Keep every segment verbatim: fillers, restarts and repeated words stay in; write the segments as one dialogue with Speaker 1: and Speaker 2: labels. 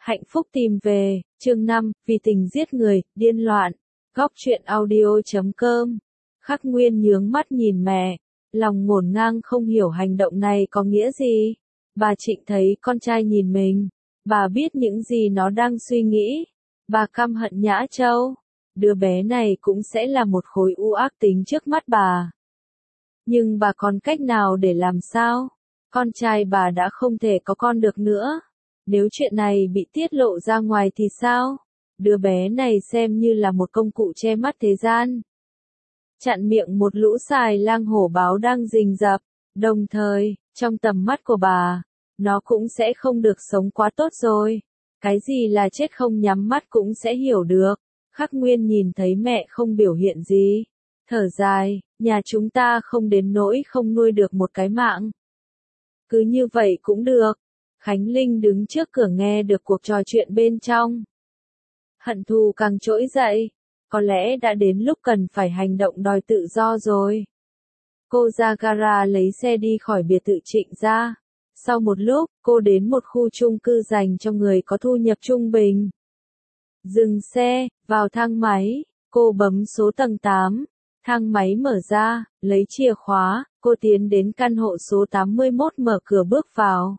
Speaker 1: Hạnh phúc tìm về, chương năm, vì tình giết người, điên loạn. Góc truyện audio chấm com. Khắc Nguyên nhướng mắt nhìn mẹ, lòng ngổn ngang không hiểu hành động này có nghĩa gì. Bà Trịnh thấy con trai nhìn mình, bà biết những gì nó đang suy nghĩ. Bà căm hận Nhã Châu, đứa bé này cũng sẽ là một khối u ác tính trước mắt bà. Nhưng bà còn cách nào để làm sao? Con trai bà đã không thể có con được nữa. Nếu chuyện này bị tiết lộ ra ngoài thì sao? Đứa bé này xem như là một công cụ che mắt thế gian. Chặn miệng một lũ xài lang hổ báo đang rình rập. Đồng thời, trong tầm mắt của bà, nó cũng sẽ không được sống quá tốt rồi. Cái gì là chết không nhắm mắt cũng sẽ hiểu được. Khắc Nguyên nhìn thấy mẹ không biểu hiện gì. Thở dài, nhà chúng ta không đến nỗi không nuôi được một cái mạng. Cứ như vậy cũng được. Khánh Linh đứng trước cửa nghe được cuộc trò chuyện bên trong. Hận thù càng trỗi dậy. Có lẽ đã đến lúc cần phải hành động đòi tự do rồi. Cô ra gara lấy xe đi khỏi biệt thự Trịnh gia. Sau một lúc, cô đến một khu chung cư dành cho người có thu nhập trung bình. Dừng xe, vào thang máy, cô bấm số tầng tám. Thang máy mở ra, lấy chìa khóa, cô tiến đến căn hộ số tám mươi mốt mở cửa bước vào.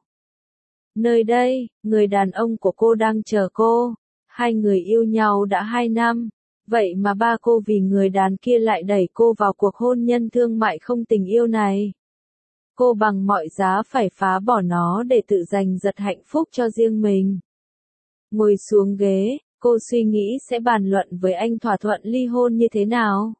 Speaker 1: Nơi đây, người đàn ông của cô đang chờ cô. Hai người yêu nhau đã hai năm. Vậy mà ba cô vì người đàn kia lại đẩy cô vào cuộc hôn nhân thương mại không tình yêu này. Cô bằng mọi giá phải phá bỏ nó để tự giành giật hạnh phúc cho riêng mình. Ngồi xuống ghế, cô suy nghĩ sẽ bàn luận với anh thỏa thuận ly hôn như thế nào.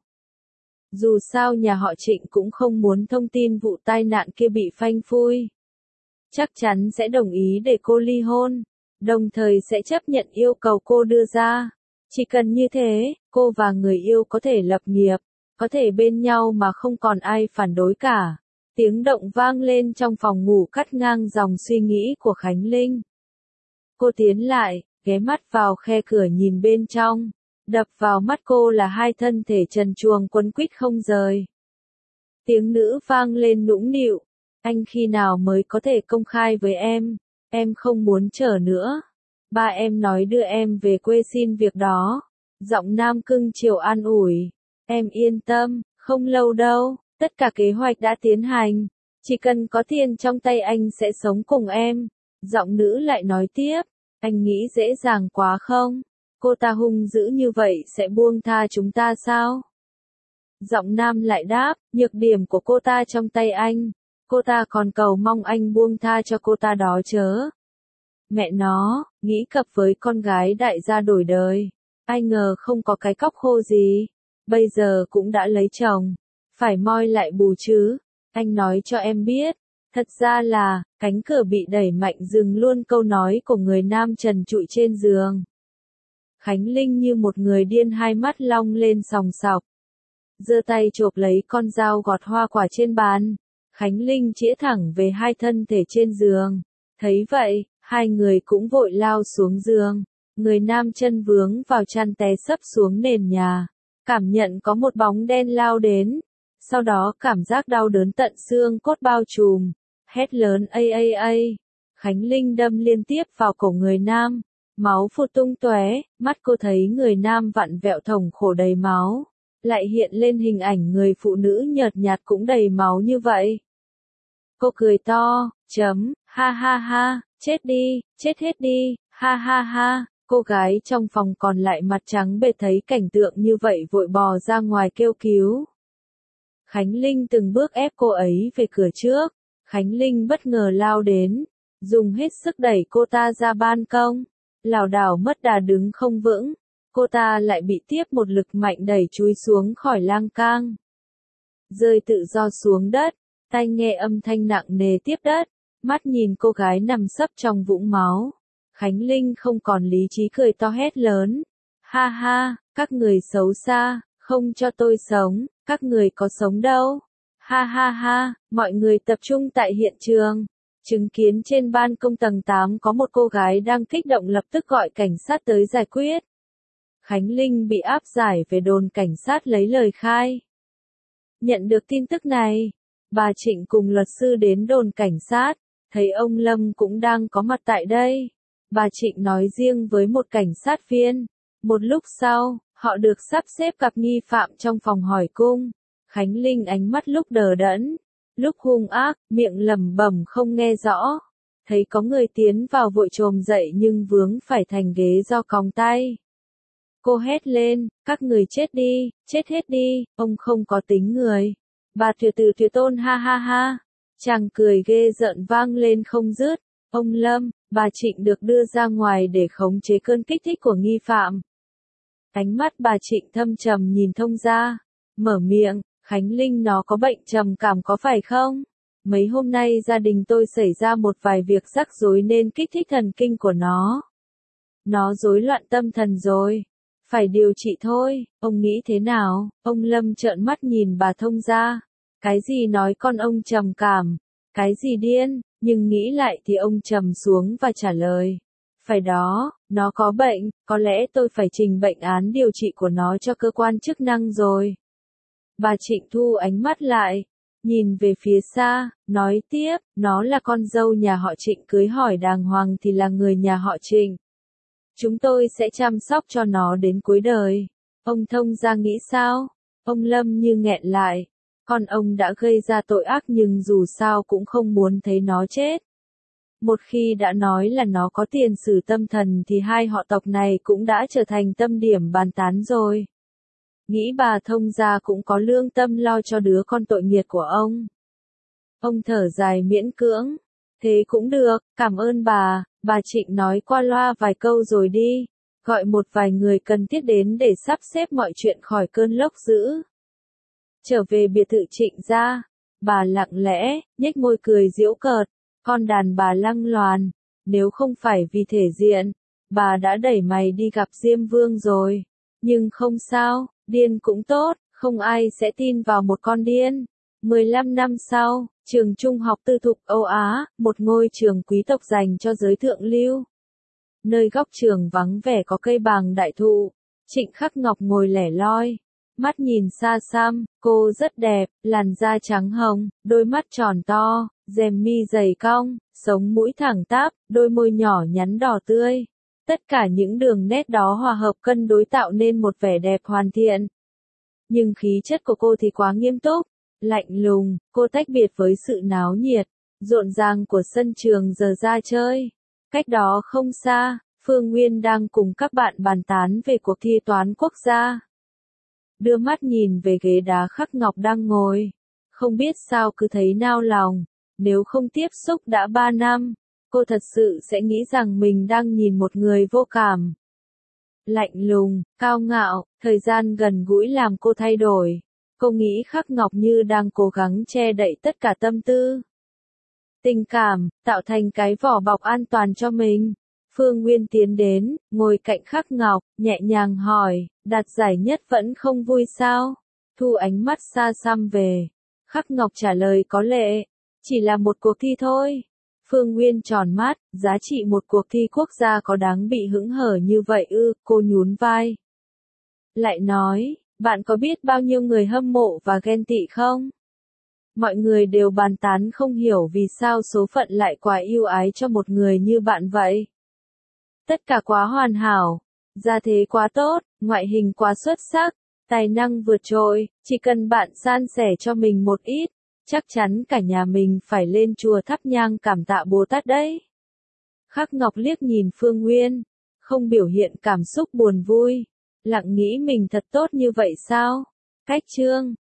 Speaker 1: Dù sao nhà họ Trịnh cũng không muốn thông tin vụ tai nạn kia bị phanh phui. Chắc chắn sẽ đồng ý để cô ly hôn, đồng thời sẽ chấp nhận yêu cầu cô đưa ra. Chỉ cần như thế, cô và người yêu có thể lập nghiệp, có thể bên nhau mà không còn ai phản đối cả. Tiếng động vang lên trong phòng ngủ cắt ngang dòng suy nghĩ của Khánh Linh. Cô tiến lại, ghé mắt vào khe cửa nhìn bên trong. Đập vào mắt cô là hai thân thể trần truồng quấn quýt không rời. Tiếng nữ vang lên nũng nịu. Anh khi nào mới có thể công khai với em? Em không muốn chờ nữa. Ba em nói đưa em về quê xin việc đó. Giọng nam cưng chiều an ủi. Em yên tâm, không lâu đâu, tất cả kế hoạch đã tiến hành. Chỉ cần có tiền trong tay anh sẽ sống cùng em. Giọng nữ lại nói tiếp. Anh nghĩ dễ dàng quá không? Cô ta hung dữ như vậy sẽ buông tha chúng ta sao? Giọng nam lại đáp, nhược điểm của cô ta trong tay anh. Cô ta còn cầu mong anh buông tha cho cô ta đó chớ. Mẹ nó, nghĩ cập với con gái đại gia đổi đời. Ai ngờ không có cái cóc khô gì. Bây giờ cũng đã lấy chồng. Phải moi lại bù chứ. Anh nói cho em biết. Thật ra là, cánh cửa bị đẩy mạnh dừng luôn câu nói của người nam trần trụi trên giường. Khánh Linh như một người điên hai mắt long lên sòng sọc. Giơ tay chộp lấy con dao gọt hoa quả trên bàn. Khánh Linh chĩa thẳng về hai thân thể trên giường. Thấy vậy, hai người cũng vội lao xuống giường. Người nam chân vướng vào chăn té sấp xuống nền nhà. Cảm nhận có một bóng đen lao đến. Sau đó cảm giác đau đớn tận xương cốt bao trùm. Hét lớn a a a. Khánh Linh đâm liên tiếp vào cổ người nam. Máu phụt tung tóe, mắt cô thấy người nam vặn vẹo thống khổ đầy máu. Lại hiện lên hình ảnh người phụ nữ nhợt nhạt cũng đầy máu như vậy. Cô cười to, chấm, ha ha ha, chết đi, chết hết đi, ha ha ha. Cô gái trong phòng còn lại mặt trắng bệch thấy cảnh tượng như vậy vội bò ra ngoài kêu cứu. Khánh Linh từng bước ép cô ấy về cửa trước. Khánh Linh bất ngờ lao đến, dùng hết sức đẩy cô ta ra ban công. Lảo đảo mất đà đứng không vững, cô ta lại bị tiếp một lực mạnh đẩy chúi xuống khỏi lan can. Rơi tự do xuống đất, tai nghe âm thanh nặng nề tiếp đất, mắt nhìn cô gái nằm sấp trong vũng máu. Khánh Linh không còn lý trí cười to hét lớn. Ha ha, các người xấu xa, không cho tôi sống, các người có sống đâu. Ha ha ha, mọi người tập trung tại hiện trường. Chứng kiến trên ban công tầng tám có một cô gái đang kích động lập tức gọi cảnh sát tới giải quyết. Khánh Linh bị áp giải về đồn cảnh sát lấy lời khai. Nhận được tin tức này, bà Trịnh cùng luật sư đến đồn cảnh sát, thấy ông Lâm cũng đang có mặt tại đây. bà Trịnh nói riêng với một cảnh sát viên. Một lúc sau, họ được sắp xếp gặp nghi phạm trong phòng hỏi cung. Khánh Linh ánh mắt lúc đờ đẫn, lúc hung ác, miệng lẩm bẩm không nghe rõ. Thấy có người tiến vào vội chồm dậy nhưng vướng phải thành ghế do còng tay. Cô hét lên, các người chết đi, chết hết đi, ông không có tính người. Bà tuyệt từ tuyệt tôn ha ha ha. Chàng cười ghê rợn vang lên không dứt. Ông Lâm, bà Trịnh được đưa ra ngoài để khống chế cơn kích thích của nghi phạm. Ánh mắt bà Trịnh thâm trầm nhìn Thông Gia, mở miệng, Khánh Linh nó có bệnh trầm cảm có phải không? Mấy hôm nay gia đình tôi xảy ra một vài việc rắc rối nên kích thích thần kinh của nó. Nó rối loạn tâm thần rồi. Phải điều trị thôi, ông nghĩ thế nào? Ông Lâm trợn mắt nhìn bà Thông Gia. Cái gì nói con ông trầm cảm? Cái gì điên? Nhưng nghĩ lại thì ông trầm xuống và trả lời. Phải đó, nó có bệnh, có lẽ tôi phải trình bệnh án điều trị của nó cho cơ quan chức năng rồi. Bà Trịnh thu ánh mắt lại, nhìn về phía xa, nói tiếp, nó là con dâu nhà họ Trịnh cưới hỏi đàng hoàng thì là người nhà họ Trịnh. Chúng tôi sẽ chăm sóc cho nó đến cuối đời. Ông Thông Gia nghĩ sao? Ông Lâm như nghẹn lại. Con ông đã gây ra tội ác nhưng dù sao cũng không muốn thấy nó chết. Một khi đã nói là nó có tiền sử tâm thần thì hai họ tộc này cũng đã trở thành tâm điểm bàn tán rồi. Nghĩ bà Thông Gia cũng có lương tâm lo cho đứa con tội nghiệp của ông. Ông thở dài miễn cưỡng. Thế cũng được, cảm ơn bà, bà Trịnh nói qua loa vài câu rồi đi. Gọi một vài người cần thiết đến để sắp xếp mọi chuyện khỏi cơn lốc dữ. Trở về biệt thự Trịnh gia, bà lặng lẽ, nhếch môi cười giễu cợt. Con đàn bà lăng loàn, nếu không phải vì thể diện, bà đã đẩy mày đi gặp Diêm Vương rồi. Nhưng không sao, điên cũng tốt, không ai sẽ tin vào một con điên. mười lăm năm sau, trường trung học tư thục Âu Á, một ngôi trường quý tộc dành cho giới thượng lưu. Nơi góc trường vắng vẻ có cây bàng đại thụ, Trịnh Khắc Ngọc ngồi lẻ loi. Mắt nhìn xa xăm, cô rất đẹp, làn da trắng hồng, đôi mắt tròn to, rèm mi dày cong, sống mũi thẳng tắp, đôi môi nhỏ nhắn đỏ tươi. Tất cả những đường nét đó hòa hợp cân đối tạo nên một vẻ đẹp hoàn thiện. Nhưng khí chất của cô thì quá nghiêm túc, lạnh lùng, cô tách biệt với sự náo nhiệt, rộn ràng của sân trường giờ ra chơi. Cách đó không xa, Phương Nguyên đang cùng các bạn bàn tán về cuộc thi toán quốc gia. Đưa mắt nhìn về ghế đá Khắc Ngọc đang ngồi. Không biết sao cứ thấy nao lòng. Nếu không tiếp xúc đã ba năm, cô thật sự sẽ nghĩ rằng mình đang nhìn một người vô cảm. Lạnh lùng, cao ngạo, thời gian gần gũi làm cô thay đổi. Cô nghĩ Khắc Ngọc như đang cố gắng che đậy tất cả tâm tư. Tình cảm, tạo thành cái vỏ bọc an toàn cho mình. Phương Nguyên tiến đến, ngồi cạnh Khắc Ngọc, nhẹ nhàng hỏi, đạt giải nhất vẫn không vui sao? Thu ánh mắt xa xăm về. Khắc Ngọc trả lời có lệ, chỉ là một cuộc thi thôi. Phương Nguyên tròn mắt, giá trị một cuộc thi quốc gia có đáng bị hững hờ như vậy ư, cô nhún vai. Lại nói, bạn có biết bao nhiêu người hâm mộ và ghen tị không? Mọi người đều bàn tán không hiểu vì sao số phận lại quá ưu ái cho một người như bạn vậy. Tất cả quá hoàn hảo, gia thế quá tốt, ngoại hình quá xuất sắc, tài năng vượt trội, chỉ cần bạn san sẻ cho mình một ít, chắc chắn cả nhà mình phải lên chùa thắp nhang cảm tạ Bồ Tát đấy. Khắc Ngọc liếc nhìn Phương Nguyên, không biểu hiện cảm xúc buồn vui, lặng nghĩ mình thật tốt như vậy sao? Cách chương